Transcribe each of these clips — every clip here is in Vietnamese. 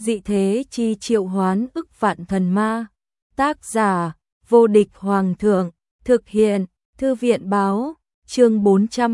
dị thế chi triệu hoán ức vạn thần ma. Tác giả, vô địch hoàng thượng, thực hiện, thư viện báo, chương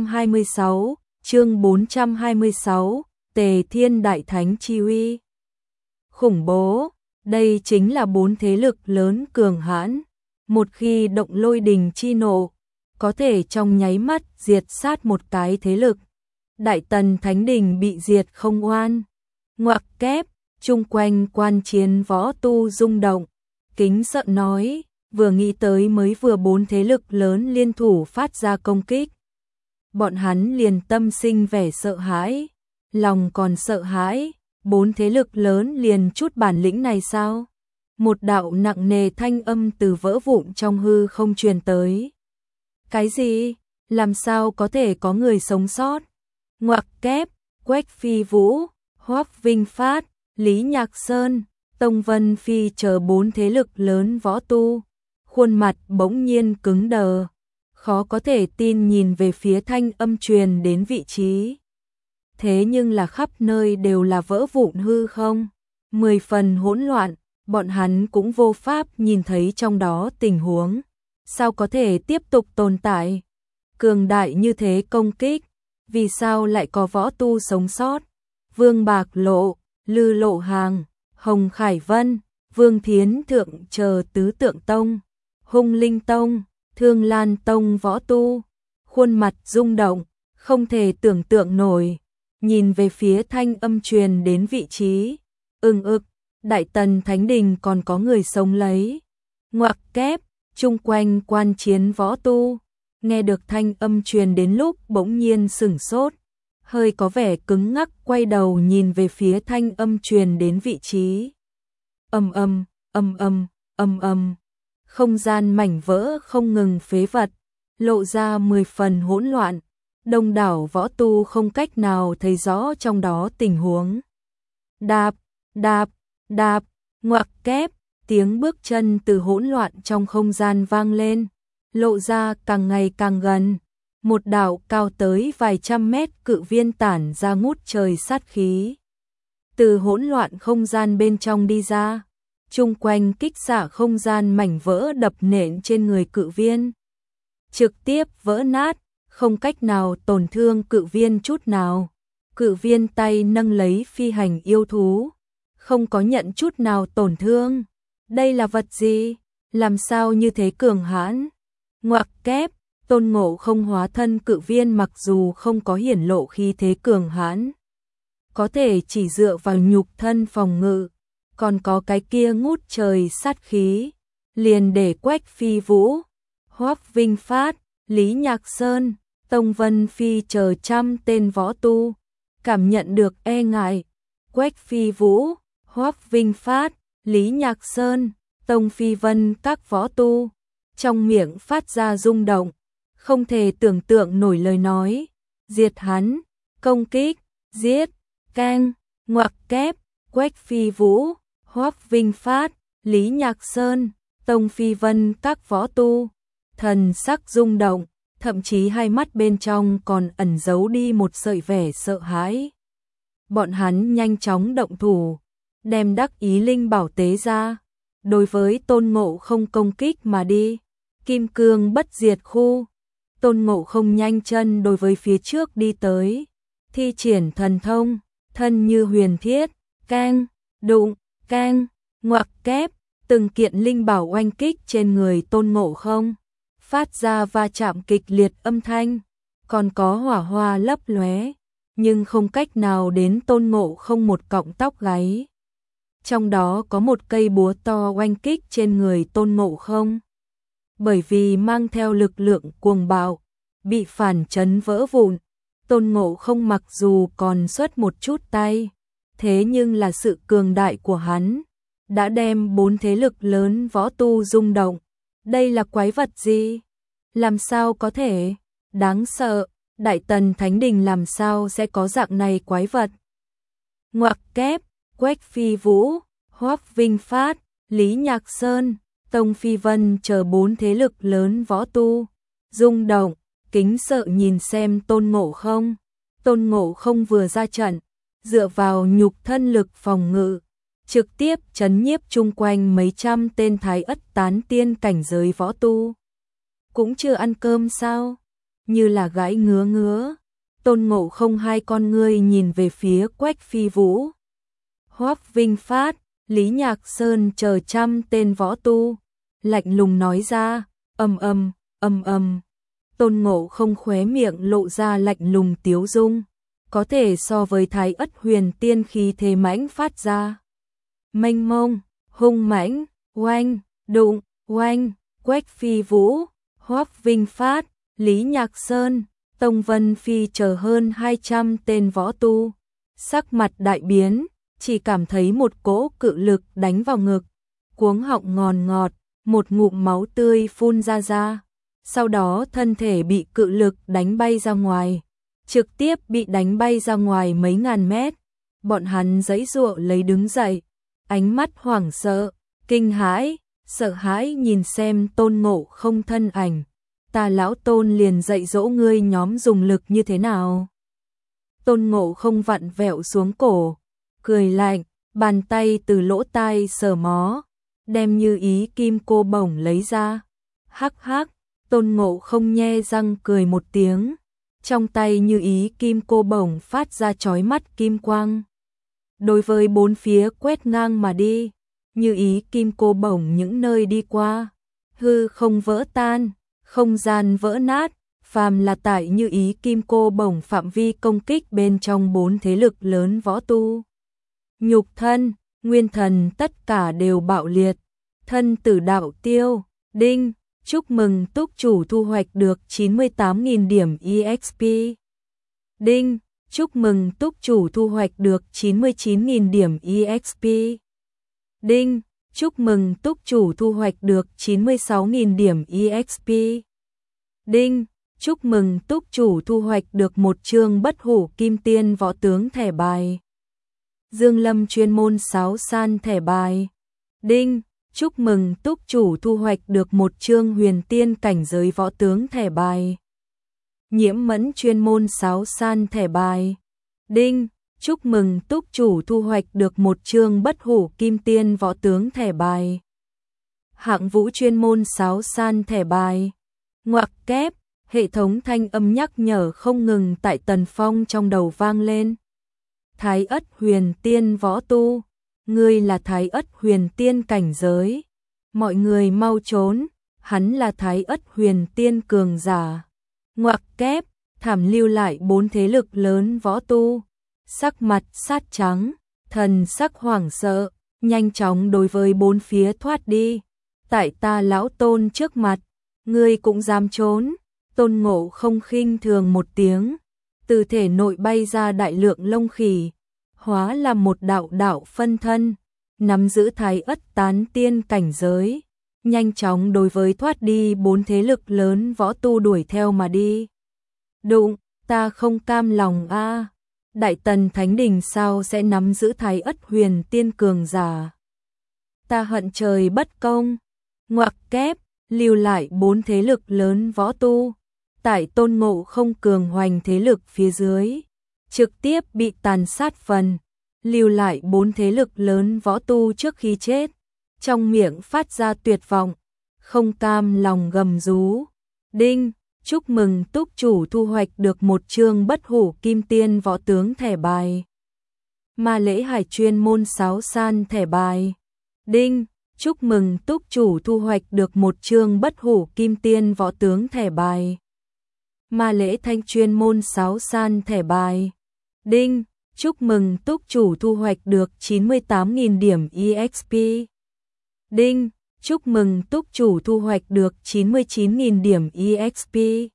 426, Tề Thiên Đại Thánh chi uy. Khủng bố, đây chính là 4 thế lực lớn cường hãn, một khi động lôi đình chi nộ, có thể trong nháy mắt diệt sát một cái thế lực. Đại Tần Thánh Đình bị diệt không oan. Ngoặc kép, chung quanh quan chiến võ tu rung động, kính sợ nói, vừa nghĩ tới mới vừa 4 thế lực lớn liên thủ phát ra công kích. Bọn hắn liền tâm sinh vẻ sợ hãi, lòng còn sợ hãi, 4 thế lực lớn liền chút bản lĩnh này sao? Một đạo nặng nề thanh âm từ vỡ vụn trong hư không truyền tới. Cái gì? Làm sao có thể có người sống sót? Ngoặc kép, Quách Phi Vũ, Hoắc Vinh Phát, Lý Nhạc Sơn, Tông Vân Phi chờ 4 thế lực lớn võ tu, khuôn mặt bỗng nhiên cứng đờ, khó có thể tin nhìn về phía thanh âm truyền đến vị trí. Thế nhưng là khắp nơi đều là vỡ vụn hư không, 10 phần hỗn loạn, bọn hắn cũng vô pháp nhìn thấy trong đó tình huống. Sao có thể tiếp tục tồn tại? Cường đại như thế công kích, vì sao lại có võ tu sống sót? Vương Bạc Lộ, Lư Lộ Hàng, Hồng Khải Vân, Vương Thiến Thượng chờ Tứ Tượng Tông, Hung Linh Tông, Thương Lan Tông võ tu, khuôn mặt rung động, không thể tưởng tượng nổi, nhìn về phía thanh âm truyền đến vị trí, Đại Tần Thánh Đình còn có người sống lấy. Ngoặc kép, chung quanh quan chiến võ tu, nghe được thanh âm truyền đến lúc bỗng nhiên sửng sốt, hơi có vẻ cứng ngắc quay đầu nhìn về phía thanh âm truyền đến vị trí. Ầm ầm, không gian mảnh vỡ không ngừng phế vật, lộ ra 10 phần hỗn loạn, đông đảo võ tu không cách nào thấy rõ trong đó tình huống. Đạp, đạp, đạp, ngoặc kép, tiếng bước chân từ hỗn loạn trong không gian vang lên, lộ ra càng ngày càng gần. Một đạo cao tới vài trăm mét cự viên tản ra ngút trời sát khí. Từ hỗn loạn không gian bên trong đi ra, chung quanh kích xạ không gian mảnh vỡ đập nện trên người cự viên. Trực tiếp vỡ nát, không cách nào tổn thương cự viên chút nào. Cự viên tay nâng lấy phi hành yêu thú, không có nhận chút nào tổn thương. Đây là vật gì? Làm sao như thế cường hãn? Ngoặc kép, Tôn Ngộ Không hóa thân cự viên mặc dù không có hiển lộ khí thế cường hãn, có thể chỉ dựa vào nhục thân phòng ngự, còn có cái kia ngút trời sát khí, liền để Quách Phi Vũ, Hoắc Vinh Phát, Lý Nhạc Sơn, Tông Vân Phi chờ trăm tên võ tu, cảm nhận được e ngại. Quách Phi Vũ, Hoắc Vinh Phát, Lý Nhạc Sơn, Tông Phi Vân các võ tu, trong miệng phát ra rung động, không thể tưởng tượng nổi lời nói. Diệt hắn, công kích, giết, cang, ngoặc kép, Quách Phi Vũ, Hoắc Vinh Phát, Lý Nhạc Sơn, Tông Phi Vân các võ tu, thần sắc rung động, thậm chí hai mắt bên trong còn ẩn giấu đi một sợi vẻ sợ hãi. Bọn hắn nhanh chóng động thủ, đem đắc ý linh bảo tế ra, đối với Tôn Ngộ Không công kích mà đi. Kim cương bất diệt khu, Tôn Ngộ Không nhanh chân đối với phía trước đi tới, thi triển thần thông, thân như huyền thiết, cang, đụng, cang, ngoặc kép, từng kiện linh bảo oanh kích trên người Tôn Ngộ Không, phát ra va chạm kịch liệt âm thanh, còn có hỏa hoa lấp lóe, nhưng không cách nào đến Tôn Ngộ Không một cọng tóc gáy. Trong đó có một cây búa to oanh kích trên người Tôn Ngộ Không, bởi vì mang theo lực lượng cuồng bạo, bị phản chấn vỡ vụn. Tôn Ngộ Không mặc dù còn xuất một chút tay, thế nhưng là sự cường đại của hắn đã đem 4 thế lực lớn võ tu rung động. Đây là quái vật gì? Làm sao có thể? Đáng sợ, Đại Tần Thánh Đình làm sao sẽ có dạng này quái vật? Ngoặc kép, Quách Phi Vũ, Hoắc Vinh Phát, Lý Nhạc Sơn, Tông Phi Vân chờ 4 thế lực lớn võ tu, rung động, kính sợ nhìn xem Tôn Ngộ Không. Tôn Ngộ Không vừa ra trận, dựa vào nhục thân lực phòng ngự, trực tiếp trấn nhiếp chung quanh mấy trăm tên Thái Ất tán tiên cảnh giới võ tu. Cũng chưa ăn cơm sao? Như là gãi ngứa ngứa. Tôn Ngộ Không hai con ngươi nhìn về phía Quách Phi Vũ, Hoắc Vinh Phát, Lý Nhạc Sơn chờ trăm tên võ tu, lạnh lùng nói ra, ầm ầm, ầm ầm. Tôn Ngộ Không khóe miệng lộ ra lạnh lùng tiếu dung, có thể so với Thái Ất Huyền Tiên khí thế mãnh phát ra. Mênh mông, hung mãnh, oanh, đụng, oanh, Quách Phi Vũ, Hoắc Vinh Phát, Lý Nhạc Sơn, Tông Vân Phi chờ hơn 200 tên võ tu, sắc mặt đại biến, chỉ cảm thấy một cỗ cự lực đánh vào ngực, cuống họng ngòn ngọt, một ngụm máu tươi phun ra. Sau đó thân thể bị cự lực đánh bay ra ngoài, trực tiếp bị đánh bay ra ngoài mấy ngàn mét. Bọn hắn giãy giụa lấy đứng dậy, ánh mắt hoảng sợ, kinh hãi, sợ hãi nhìn xem Tôn Ngộ Không thân ảnh. Ta lão Tôn liền dạy dỗ ngươi nhóm dùng lực như thế nào. Tôn Ngộ Không vặn vẹo xuống cổ, cười lạnh, bàn tay từ lỗ tai sờ mó, đem Như Ý Kim Cô Bổng lấy ra. Hắc hắc, Tôn Ngộ Không nhe răng cười một tiếng, trong tay Như Ý Kim Cô Bổng phát ra chói mắt kim quang. Đối với bốn phía quét ngang mà đi, Như Ý Kim Cô Bổng những nơi đi qua, hư không vỡ tan, không gian vỡ nát, phàm là tại Như Ý Kim Cô Bổng phạm vi công kích bên trong bốn thế lực lớn võ tu. Nhục thân, nguyên thần tất cả đều bạo liệt, thân tử đạo tiêu, đinh, chúc mừng túc chủ thu hoạch được 98.000 điểm EXP. Đinh, chúc mừng túc chủ thu hoạch được 99.000 điểm EXP. Đinh, chúc mừng túc chủ thu hoạch được 96.000 điểm EXP. Đinh, chúc mừng túc chủ thu hoạch được một chương bất hủ kim tiên võ tướng thẻ bài. Dương Lâm chuyên môn sáo san thẻ bài. Đinh, chúc mừng túc chủ thu hoạch được một chương huyền tiên cảnh giới võ tướng thẻ bài. Nhiễm Mẫn chuyên môn sáo san thẻ bài. Đinh, chúc mừng túc chủ thu hoạch được một chương bất hủ kim tiên võ tướng thẻ bài. Hạng Vũ chuyên môn sáo san thẻ bài. Ngoặc kép, hệ thống thanh âm nhắc nhở không ngừng tại Tần Phong trong đầu vang lên. Thái Ất Huyền Tiên võ tu, ngươi là Thái Ất Huyền Tiên cảnh giới. Mọi người mau trốn, hắn là Thái Ất Huyền Tiên cường giả. Ngoặc kép, thảm lưu lại bốn thế lực lớn võ tu, sắc mặt sát trắng, thần sắc hoảng sợ, nhanh chóng đối với bốn phía thoát đi. Tại ta lão Tôn trước mặt, ngươi cũng dám trốn. Tôn Ngộ Không khinh thường một tiếng, từ thể nội bay ra đại lượng lông khỉ, hóa là một đạo đạo phân thân, nắm giữ Thái Ất tán tiên cảnh giới, nhanh chóng đối với thoát đi bốn thế lực lớn võ tu đuổi theo mà đi. Đụng, ta không cam lòng a. Đại Tần Thánh Đình sao sẽ nắm giữ Thái Ất Huyền Tiên cường giả? Ta hận trời bất công. Ngoặc kép, lưu lại bốn thế lực lớn võ tu, tại Tôn Ngộ Không cường hoành thế lực phía dưới, trực tiếp bị tàn sát phần, lưu lại bốn thế lực lớn võ tu trước khi chết, trong miệng phát ra tuyệt vọng, không cam lòng gầm rú. Đinh, chúc mừng túc chủ thu hoạch được một chương bất hủ kim tiên võ tướng thẻ bài. Ma Lễ Hải chuyên môn sáo san thẻ bài. Đinh, chúc mừng túc chủ thu hoạch được một chương bất hủ kim tiên võ tướng thẻ bài. Ma Lễ Thanh chuyên môn sáo san thẻ bài. Đinh, chúc mừng túc chủ thu hoạch được 98.000 điểm EXP. Đinh, chúc mừng túc chủ thu hoạch được 99.000 điểm EXP.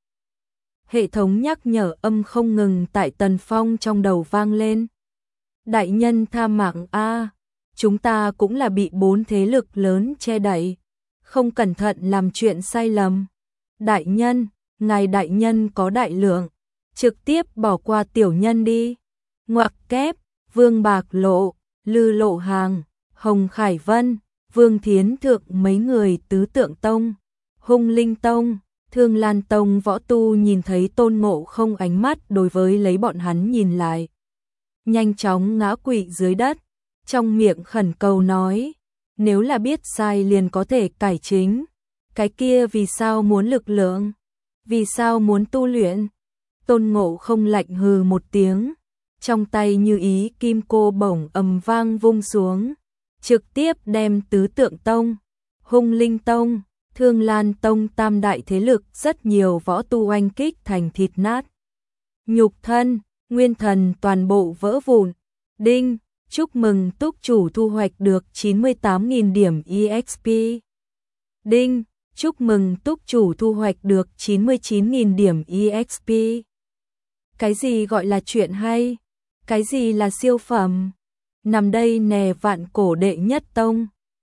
Hệ thống nhắc nhở âm không ngừng tại Tần Phong trong đầu vang lên. Đại nhân tha mạng a, chúng ta cũng là bị bốn thế lực lớn che đậy, không cẩn thận làm chuyện sai lầm. Đại nhân, ngài đại nhân có đại lượng, trực tiếp bỏ qua tiểu nhân đi. Ngoặc kép, Vương Bạc Lộ, Lư Lộ Hàng, Hồng Khải Vân, Vương Thiến Thượng mấy người Tứ Tượng Tông, Hung Linh Tông, Thương Lan Tông võ tu nhìn thấy Tôn Ngộ Không ánh mắt đối với lấy bọn hắn nhìn lại, nhanh chóng ngã quỵ dưới đất. trong miệng khẩn cầu nói, nếu là biết sai liền có thể cải chính, cái kia vì sao muốn lực lượng, vì sao muốn tu luyện? Tôn Ngộ Không lạnh hừ một tiếng, trong tay như ý kim cô bổng ầm vang vung xuống, trực tiếp đem Tứ Tượng Tông, Hung Linh Tông, Thương Lan Tông tam đại thế lực rất nhiều võ tu oanh kích thành thịt nát. Nhục thân, nguyên thần toàn bộ vỡ vụn. Đinh, chúc mừng túc chủ thu hoạch được 98.000 điểm EXP. Đinh, chúc mừng túc chủ thu hoạch được 99.000 điểm EXP. Cái gì gọi là chuyện hay? Cái gì là siêu phẩm? Nằm đây nè vạn cổ đệ nhất tông.